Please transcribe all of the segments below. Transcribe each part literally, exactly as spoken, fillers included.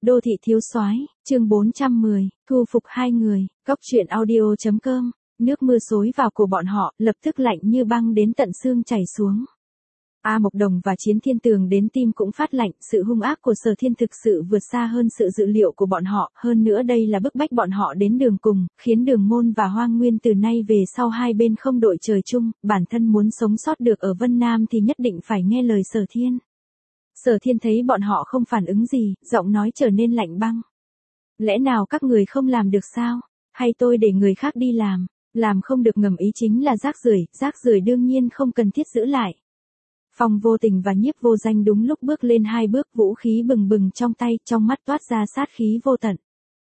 Đô thị thiếu soái, chương bốn trăm mười, thu phục hai người, góc truyện audio chấm com. Nước mưa xối vào cổ bọn họ, lập tức lạnh như băng đến tận xương chảy xuống. A Mộc Đồng và Chiến Thiên Tường đến tim cũng phát lạnh, sự hung ác của Sở Thiên thực sự vượt xa hơn sự dự liệu của bọn họ, hơn nữa đây là bức bách bọn họ đến đường cùng, khiến Đường Môn và Hoang Nguyên từ nay về sau hai bên không đội trời chung, bản thân muốn sống sót được ở Vân Nam thì nhất định phải nghe lời Sở Thiên. Sở Thiên thấy bọn họ không phản ứng gì, giọng nói trở nên lạnh băng. Lẽ nào các người không làm được sao? Hay tôi để người khác đi làm? Làm không được ngầm ý chính là rác rưởi, rác rưởi đương nhiên không cần thiết giữ lại. Phong Vô Tình và Nhiếp Vô Danh đúng lúc bước lên hai bước, vũ khí bừng bừng trong tay, trong mắt toát ra sát khí vô tận.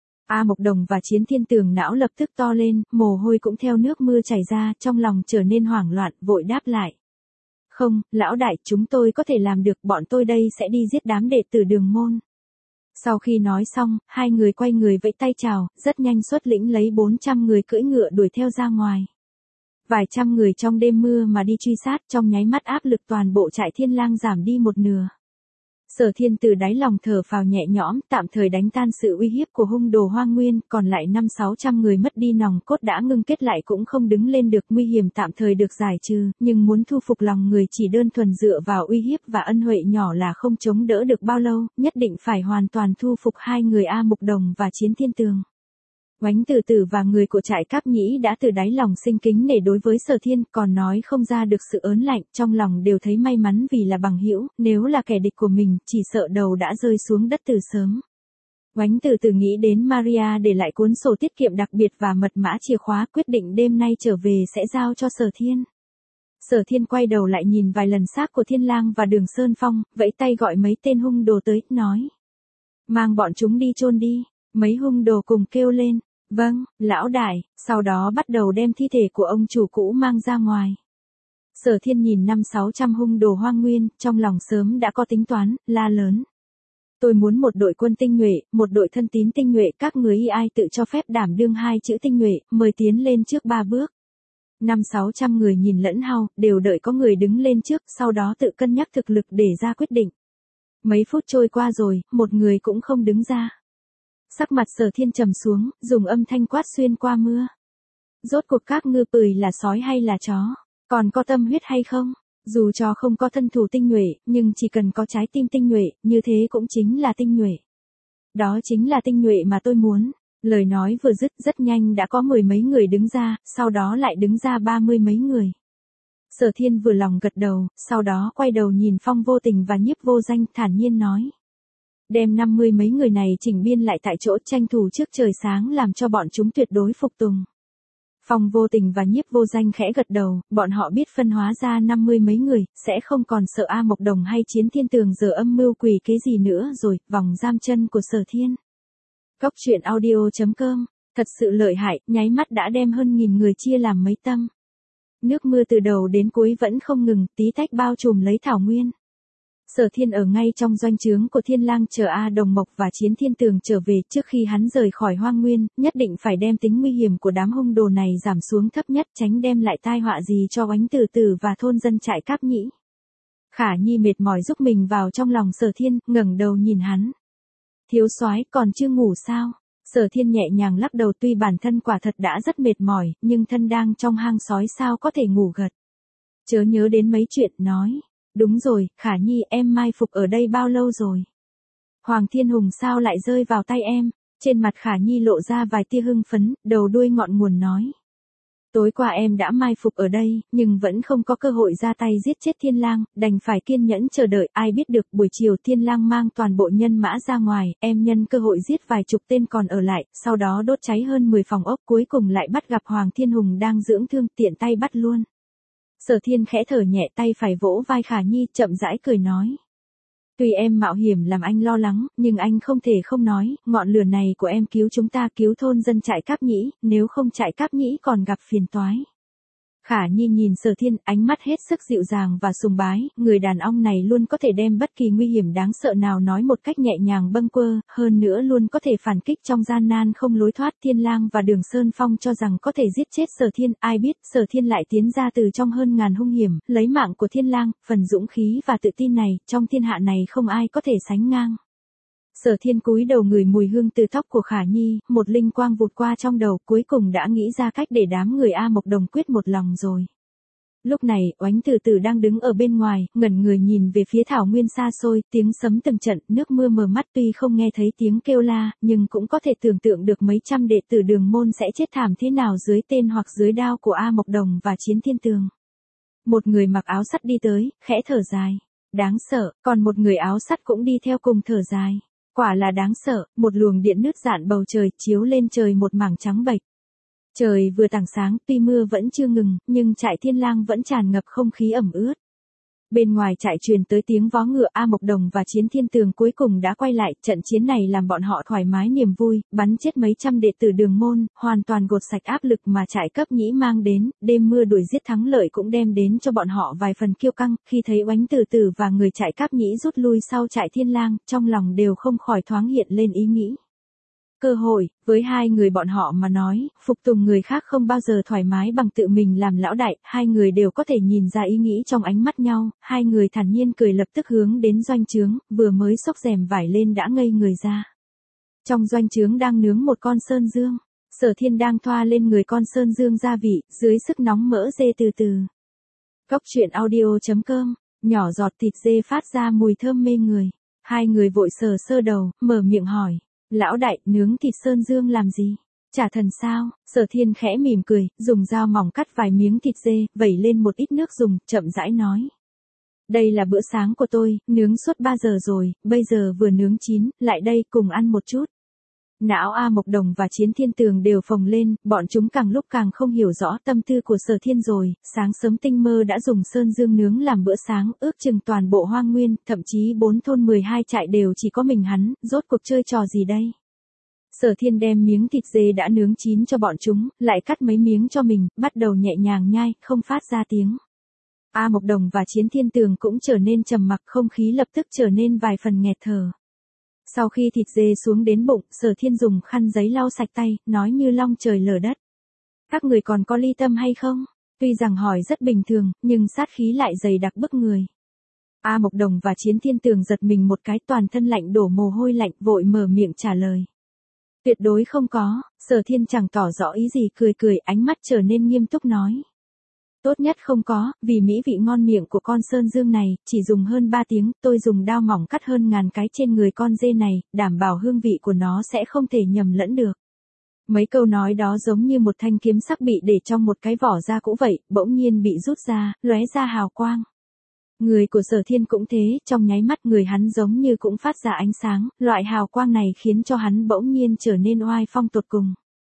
A Mộc Đồng và Chiến Thiên Tường não lập tức to lên, mồ hôi cũng theo nước mưa chảy ra, trong lòng trở nên hoảng loạn, vội đáp lại. Không, lão đại, chúng tôi có thể làm được, bọn tôi đây sẽ đi giết đám đệ tử Đường Môn. Sau khi nói xong, hai người quay người vẫy tay chào, rất nhanh xuất lĩnh lấy bốn trăm người cưỡi ngựa đuổi theo ra ngoài. Vài trăm người trong đêm mưa mà đi truy sát, trong nháy mắt áp lực toàn bộ trại Thiên Lang giảm đi một nửa. Sở Thiên từ đáy lòng thở phào nhẹ nhõm, tạm thời đánh tan sự uy hiếp của hung đồ Hoang Nguyên, còn lại năm sáu trăm người mất đi nòng cốt đã ngưng kết lại cũng không đứng lên được, nguy hiểm tạm thời được giải trừ, nhưng muốn thu phục lòng người chỉ đơn thuần dựa vào uy hiếp và ân huệ nhỏ là không chống đỡ được bao lâu, nhất định phải hoàn toàn thu phục hai người A Mộc Đồng và Chiến Thiên Tường. Oánh Tử Tử và người của trại Cáp Nhĩ đã từ đáy lòng sinh kính nể đối với Sở Thiên, còn nói không ra được sự ớn lạnh, trong lòng đều thấy may mắn vì là bằng hữu, nếu là kẻ địch của mình, chỉ sợ đầu đã rơi xuống đất từ sớm. Oánh Tử Tử nghĩ đến Maria để lại cuốn sổ tiết kiệm đặc biệt và mật mã chìa khóa, quyết định đêm nay trở về sẽ giao cho Sở Thiên. Sở Thiên quay đầu lại nhìn vài lần xác của Thiên Lang và Đường Sơn Phong, vẫy tay gọi mấy tên hung đồ tới, nói: mang bọn chúng đi chôn đi. Mấy hung đồ cùng kêu lên: vâng, lão đại, sau đó bắt đầu đem thi thể của ông chủ cũ mang ra ngoài. Sở Thiên nhìn năm sáu trăm hung đồ Hoang Nguyên, trong lòng sớm đã có tính toán, la lớn: tôi muốn một đội quân tinh nhuệ, một đội thân tín tinh nhuệ, các người y ai tự cho phép đảm đương hai chữ tinh nhuệ, mời tiến lên trước ba bước. Năm sáu trăm người nhìn lẫn nhau, đều đợi có người đứng lên trước, sau đó tự cân nhắc thực lực để ra quyết định. Mấy phút trôi qua rồi, một người cũng không đứng ra. Sắc mặt Sở Thiên trầm xuống, dùng âm thanh quát xuyên qua mưa: rốt cuộc các ngư pười là sói hay là chó? Còn có tâm huyết hay không? Dù cho không có thân thủ tinh nhuệ, nhưng chỉ cần có trái tim tinh nhuệ, như thế cũng chính là tinh nhuệ. Đó chính là tinh nhuệ mà tôi muốn. Lời nói vừa dứt, rất nhanh đã có mười mấy người đứng ra, sau đó lại đứng ra ba mươi mấy người. Sở Thiên vừa lòng gật đầu, sau đó quay đầu nhìn Phong Vô Tình và Nhiếp Vô Danh, thản nhiên nói: đem năm mươi mấy người này chỉnh biên lại tại chỗ, tranh thủ trước trời sáng làm cho bọn chúng tuyệt đối phục tùng. Phong Vô Tình và Nhiếp Vô Danh khẽ gật đầu, bọn họ biết phân hóa ra năm mươi mấy người, sẽ không còn sợ A Mộc Đồng hay Chiến Thiên Tường giờ âm mưu quỷ kế gì nữa rồi, vòng giam chân của Sở Thiên. Góc truyện audio chấm com, thật sự lợi hại, nháy mắt đã đem hơn nghìn người chia làm mấy tâm. Nước mưa từ đầu đến cuối vẫn không ngừng, tí tách bao trùm lấy thảo nguyên. Sở Thiên ở ngay trong doanh trướng của Thiên Lang chờ A Đồng Mộc và Chiến Thiên Tường trở về, trước khi hắn rời khỏi Hoang Nguyên, nhất định phải đem tính nguy hiểm của đám hung đồ này giảm xuống thấp nhất, tránh đem lại tai họa gì cho Oánh Tử Tử và thôn dân trại Cáp Nhĩ. Khả Nhi mệt mỏi giúp mình vào trong lòng Sở Thiên, ngẩng đầu nhìn hắn. Thiếu soái, còn chưa ngủ sao? Sở Thiên nhẹ nhàng lắc đầu, tuy bản thân quả thật đã rất mệt mỏi, nhưng thân đang trong hang sói sao có thể ngủ gật. Chớ nhớ đến mấy chuyện, nói: đúng rồi, Khả Nhi, em mai phục ở đây bao lâu rồi? Hoàng Thiên Hùng sao lại rơi vào tay em? Trên mặt Khả Nhi lộ ra vài tia hưng phấn, đầu đuôi ngọn nguồn nói: tối qua em đã mai phục ở đây, nhưng vẫn không có cơ hội ra tay giết chết Thiên Lang, đành phải kiên nhẫn chờ đợi, ai biết được buổi chiều Thiên Lang mang toàn bộ nhân mã ra ngoài, em nhân cơ hội giết vài chục tên còn ở lại, sau đó đốt cháy hơn mười phòng ốc, cuối cùng lại bắt gặp Hoàng Thiên Hùng đang dưỡng thương, tiện tay bắt luôn. Sở Thiên khẽ thở nhẹ, tay phải vỗ vai Khả Nhi, chậm rãi cười nói: tuy em mạo hiểm làm anh lo lắng, nhưng anh không thể không nói, ngọn lửa này của em cứu chúng ta, cứu thôn dân trại Cáp Nhĩ, nếu không trại Cáp Nhĩ còn gặp phiền toái. Khả Nhi nhìn Sở Thiên, ánh mắt hết sức dịu dàng và sùng bái, người đàn ông này luôn có thể đem bất kỳ nguy hiểm đáng sợ nào nói một cách nhẹ nhàng bâng quơ, hơn nữa luôn có thể phản kích trong gian nan không lối thoát. Thiên Lang và Đường Sơn Phong cho rằng có thể giết chết Sở Thiên, ai biết Sở Thiên lại tiến ra từ trong hơn ngàn hung hiểm, lấy mạng của Thiên Lang, phần dũng khí và tự tin này, trong thiên hạ này không ai có thể sánh ngang. Sở Thiên cúi đầu ngửi mùi hương từ tóc của Khả Nhi, một linh quang vụt qua trong đầu, cuối cùng đã nghĩ ra cách để đám người A Mộc Đồng quyết một lòng rồi. Lúc này, Oánh Tử Tử đang đứng ở bên ngoài, ngẩn người nhìn về phía thảo nguyên xa xôi, tiếng sấm từng trận, nước mưa mờ mắt, tuy không nghe thấy tiếng kêu la, nhưng cũng có thể tưởng tượng được mấy trăm đệ tử Đường môn sẽ chết thảm thế nào dưới tên hoặc dưới đao của A Mộc Đồng và Chiến Thiên Tường. Một người mặc áo sắt đi tới, khẽ thở dài. Đáng sợ, còn một người áo sắt cũng đi theo cùng thở dài. Quả là đáng sợ, một luồng điện nứt dạn bầu trời, chiếu lên trời một mảng trắng bệch. Trời vừa tảng sáng, tuy mưa vẫn chưa ngừng, nhưng trại Thiên Lang vẫn tràn ngập không khí ẩm ướt. Bên ngoài trại truyền tới tiếng vó ngựa, A Mộc Đồng và Chiến Thiên Tường cuối cùng đã quay lại, trận chiến này làm bọn họ thoải mái niềm vui, bắn chết mấy trăm đệ tử Đường môn, hoàn toàn gột sạch áp lực mà trại cấp nhĩ mang đến, đêm mưa đuổi giết thắng lợi cũng đem đến cho bọn họ vài phần kiêu căng, khi thấy Oánh Tử Tử và người trại cấp nhĩ rút lui sau trại Thiên Lang, trong lòng đều không khỏi thoáng hiện lên ý nghĩ. Cơ hội, với hai người bọn họ mà nói, phục tùng người khác không bao giờ thoải mái bằng tự mình làm lão đại, hai người đều có thể nhìn ra ý nghĩ trong ánh mắt nhau, hai người thản nhiên cười lập tức hướng đến doanh trướng, vừa mới xốc rèm vải lên đã ngây người ra. Trong doanh trướng đang nướng một con sơn dương, Sở Thiên đang thoa lên người con sơn dương gia vị, dưới sức nóng mỡ dê từ từ. Cốc truyện audio chấm com, nhỏ giọt thịt dê phát ra mùi thơm mê người, hai người vội sờ sơ đầu, mở miệng hỏi. Lão đại, nướng thịt sơn dương làm gì? Trả thần sao? Sở Thiên khẽ mỉm cười, dùng dao mỏng cắt vài miếng thịt dê, vẩy lên một ít nước dùng, chậm rãi nói. Đây là bữa sáng của tôi, nướng suốt ba giờ rồi, bây giờ vừa nướng chín, lại đây cùng ăn một chút. Não A Mộc Đồng và Chiến Thiên Tường đều phồng lên, bọn chúng càng lúc càng không hiểu rõ tâm tư của Sở Thiên rồi, sáng sớm tinh mơ đã dùng sơn dương nướng làm bữa sáng, ước chừng toàn bộ hoang nguyên, thậm chí bốn thôn mười hai trại đều chỉ có mình hắn, rốt cuộc chơi trò gì đây? Sở Thiên đem miếng thịt dê đã nướng chín cho bọn chúng, lại cắt mấy miếng cho mình, bắt đầu nhẹ nhàng nhai, không phát ra tiếng. A Mộc Đồng và Chiến Thiên Tường cũng trở nên trầm mặc, không khí lập tức trở nên vài phần nghẹt thở. Sau khi thịt dê xuống đến bụng, Sở Thiên dùng khăn giấy lau sạch tay, nói như long trời lở đất. Các người còn có ly tâm hay không? Tuy rằng hỏi rất bình thường, nhưng sát khí lại dày đặc bức người. A Mộc Đồng và Chiến Thiên Tường giật mình một cái, toàn thân lạnh đổ mồ hôi lạnh, vội mở miệng trả lời. Tuyệt đối không có. Sở Thiên chẳng tỏ rõ ý gì, cười cười, ánh mắt trở nên nghiêm túc nói. Tốt nhất không có, vì mỹ vị ngon miệng của con sơn dương này, chỉ dùng hơn ba tiếng, tôi dùng dao mỏng cắt hơn ngàn cái trên người con dê này, đảm bảo hương vị của nó sẽ không thể nhầm lẫn được. Mấy câu nói đó giống như một thanh kiếm sắc bị để trong một cái vỏ da cũ vậy, bỗng nhiên bị rút ra, lóe ra hào quang. Người của Sở Thiên cũng thế, trong nháy mắt người hắn giống như cũng phát ra ánh sáng, loại hào quang này khiến cho hắn bỗng nhiên trở nên oai phong tột cùng.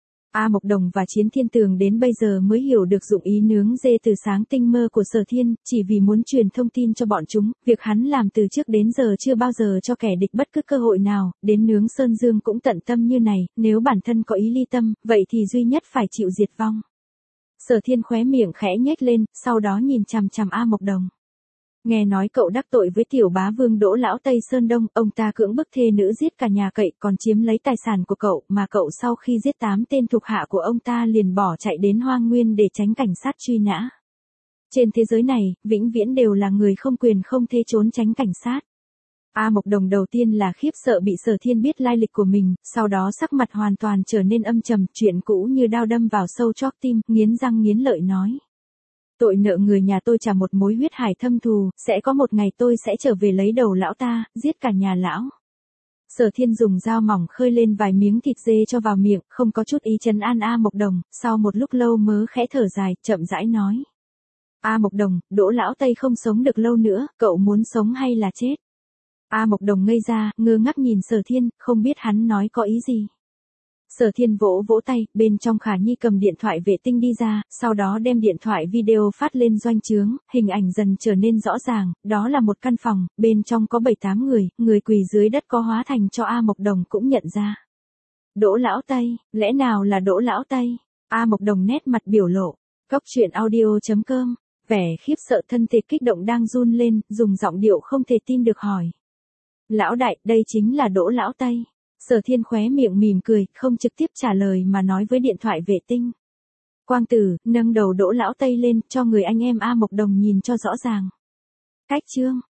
A Mộc Đồng và Chiến Thiên Tường đến bây giờ mới hiểu được dụng ý nướng dê từ sáng tinh mơ của Sở Thiên, chỉ vì muốn truyền thông tin cho bọn chúng, việc hắn làm từ trước đến giờ chưa bao giờ cho kẻ địch bất cứ cơ hội nào, đến nướng sơn dương cũng tận tâm như này, nếu bản thân có ý ly tâm, vậy thì duy nhất phải chịu diệt vong. Sở Thiên khóe miệng khẽ nhếch lên, sau đó nhìn chằm chằm A Mộc Đồng. Nghe nói cậu đắc tội với tiểu bá vương Đỗ Lão Tây Sơn Đông, ông ta cưỡng bức thê nữ giết cả nhà cậy, còn chiếm lấy tài sản của cậu, mà cậu sau khi giết tám tên thuộc hạ của ông ta liền bỏ chạy đến hoang nguyên để tránh cảnh sát truy nã. Trên thế giới này, vĩnh viễn đều là người không quyền không thể trốn tránh cảnh sát. A Mộc Đồng đầu tiên là khiếp sợ bị Sở Thiên biết lai lịch của mình, sau đó sắc mặt hoàn toàn trở nên âm trầm, chuyện cũ như đao đâm vào sâu chóp tim, nghiến răng nghiến lợi nói. Tội nợ người nhà tôi trả một mối huyết hải thâm thù, sẽ có một ngày tôi sẽ trở về lấy đầu lão ta, giết cả nhà lão. Sở Thiên dùng dao mỏng khơi lên vài miếng thịt dê cho vào miệng, không có chút ý trấn an A Mộc Đồng, sau một lúc lâu mớ khẽ thở dài, chậm rãi nói. A Mộc Đồng, Đỗ Lão Tây không sống được lâu nữa, cậu muốn sống hay là chết? A Mộc Đồng ngây ra, ngơ ngác nhìn Sở Thiên, không biết hắn nói có ý gì. Sở Thiên vỗ vỗ tay, bên trong Khả Nhi cầm điện thoại vệ tinh đi ra, sau đó đem điện thoại video phát lên doanh trướng, hình ảnh dần trở nên rõ ràng, đó là một căn phòng, bên trong có bảy tám người, người quỳ dưới đất có hóa thành cho A Mộc Đồng cũng nhận ra. Đỗ Lão Tây, lẽ nào là Đỗ Lão Tây? A Mộc Đồng nét mặt biểu lộ. Cốc truyện audio chấm com, vẻ khiếp sợ thân thể kích động đang run lên, dùng giọng điệu không thể tin được hỏi. Lão đại, đây chính là Đỗ Lão Tây. Sở Thiên khóe miệng mỉm cười, không trực tiếp trả lời mà nói với điện thoại vệ tinh. Quang tử, nâng đầu Đỗ Lão Tây lên, cho người anh em A Mộc Đồng nhìn cho rõ ràng. Cách chương.